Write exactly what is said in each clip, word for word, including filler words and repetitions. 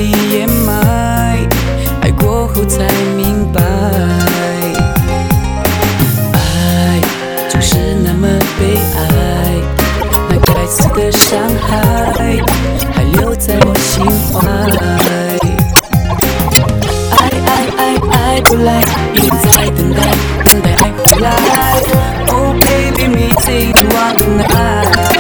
地掩埋，爱过后才明白，爱就是那么悲哀，那该死的伤害还留在我心怀。爱爱爱爱不来，一直在等待，等待爱回来。Oh baby, missing you all tonight。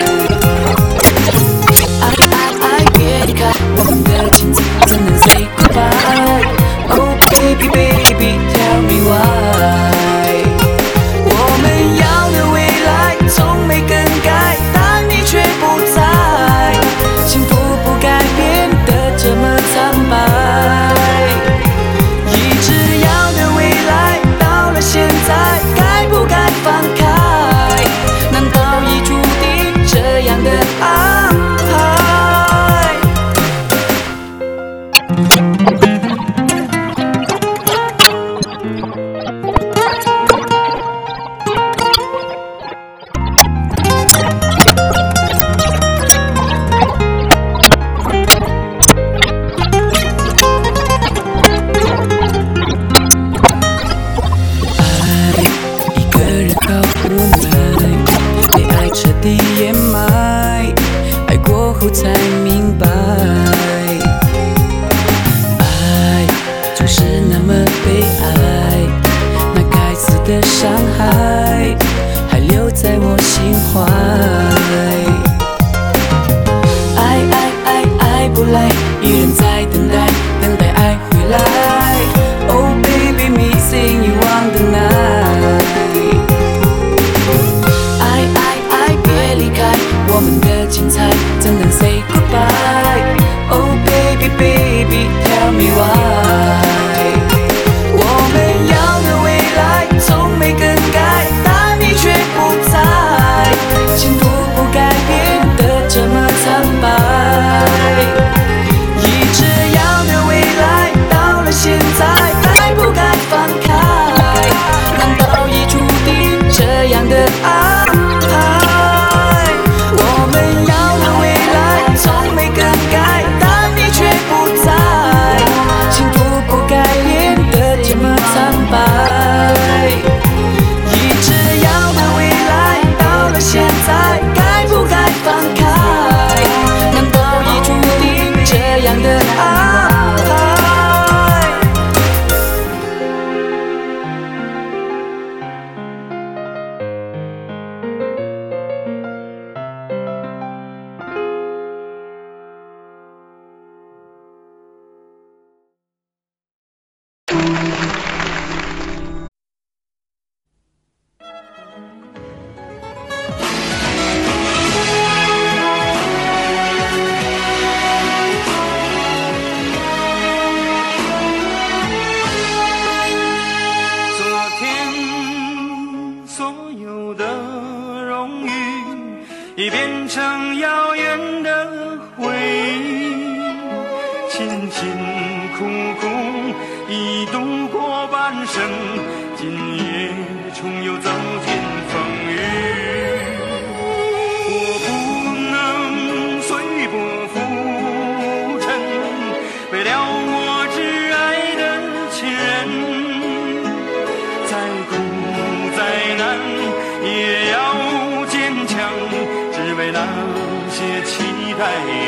爱爱爱别离开，我们的镜子怎能 say goodbye？ Oh baby baby, tell me why？ 我们要的未来从没更改，但你却不在，幸福不该变得这么苍白。一直要的未来到了现在，该不该放开？难道已注定这样的安排？才明白，爱就是那么悲哀，那该死的伤害还留在我心怀。爱爱爱爱不来，依然在等待，等待爱回来。Oh baby, missing you on the night。爱爱爱别离开，我们的精彩怎能 say goodbye？ Oh baby baby, tell me why？ 我们要的未来从没更改，但你却不在，幸福不该变得这么苍白。一直要的未来到了现在，该不该放开？难道已注定这样的安排？我们要的未来从没更改，但你却不在，幸福不该变得这么苍白。一直要的未来到了现在，该不该放开？难道已注定这样的安排？ 已变成遥远的回忆，辛辛苦苦已度过半生，今夜重又走进风雨。我不能随波浮沉，为了我挚爱的亲人，再苦再难也要坚强，只为那些期待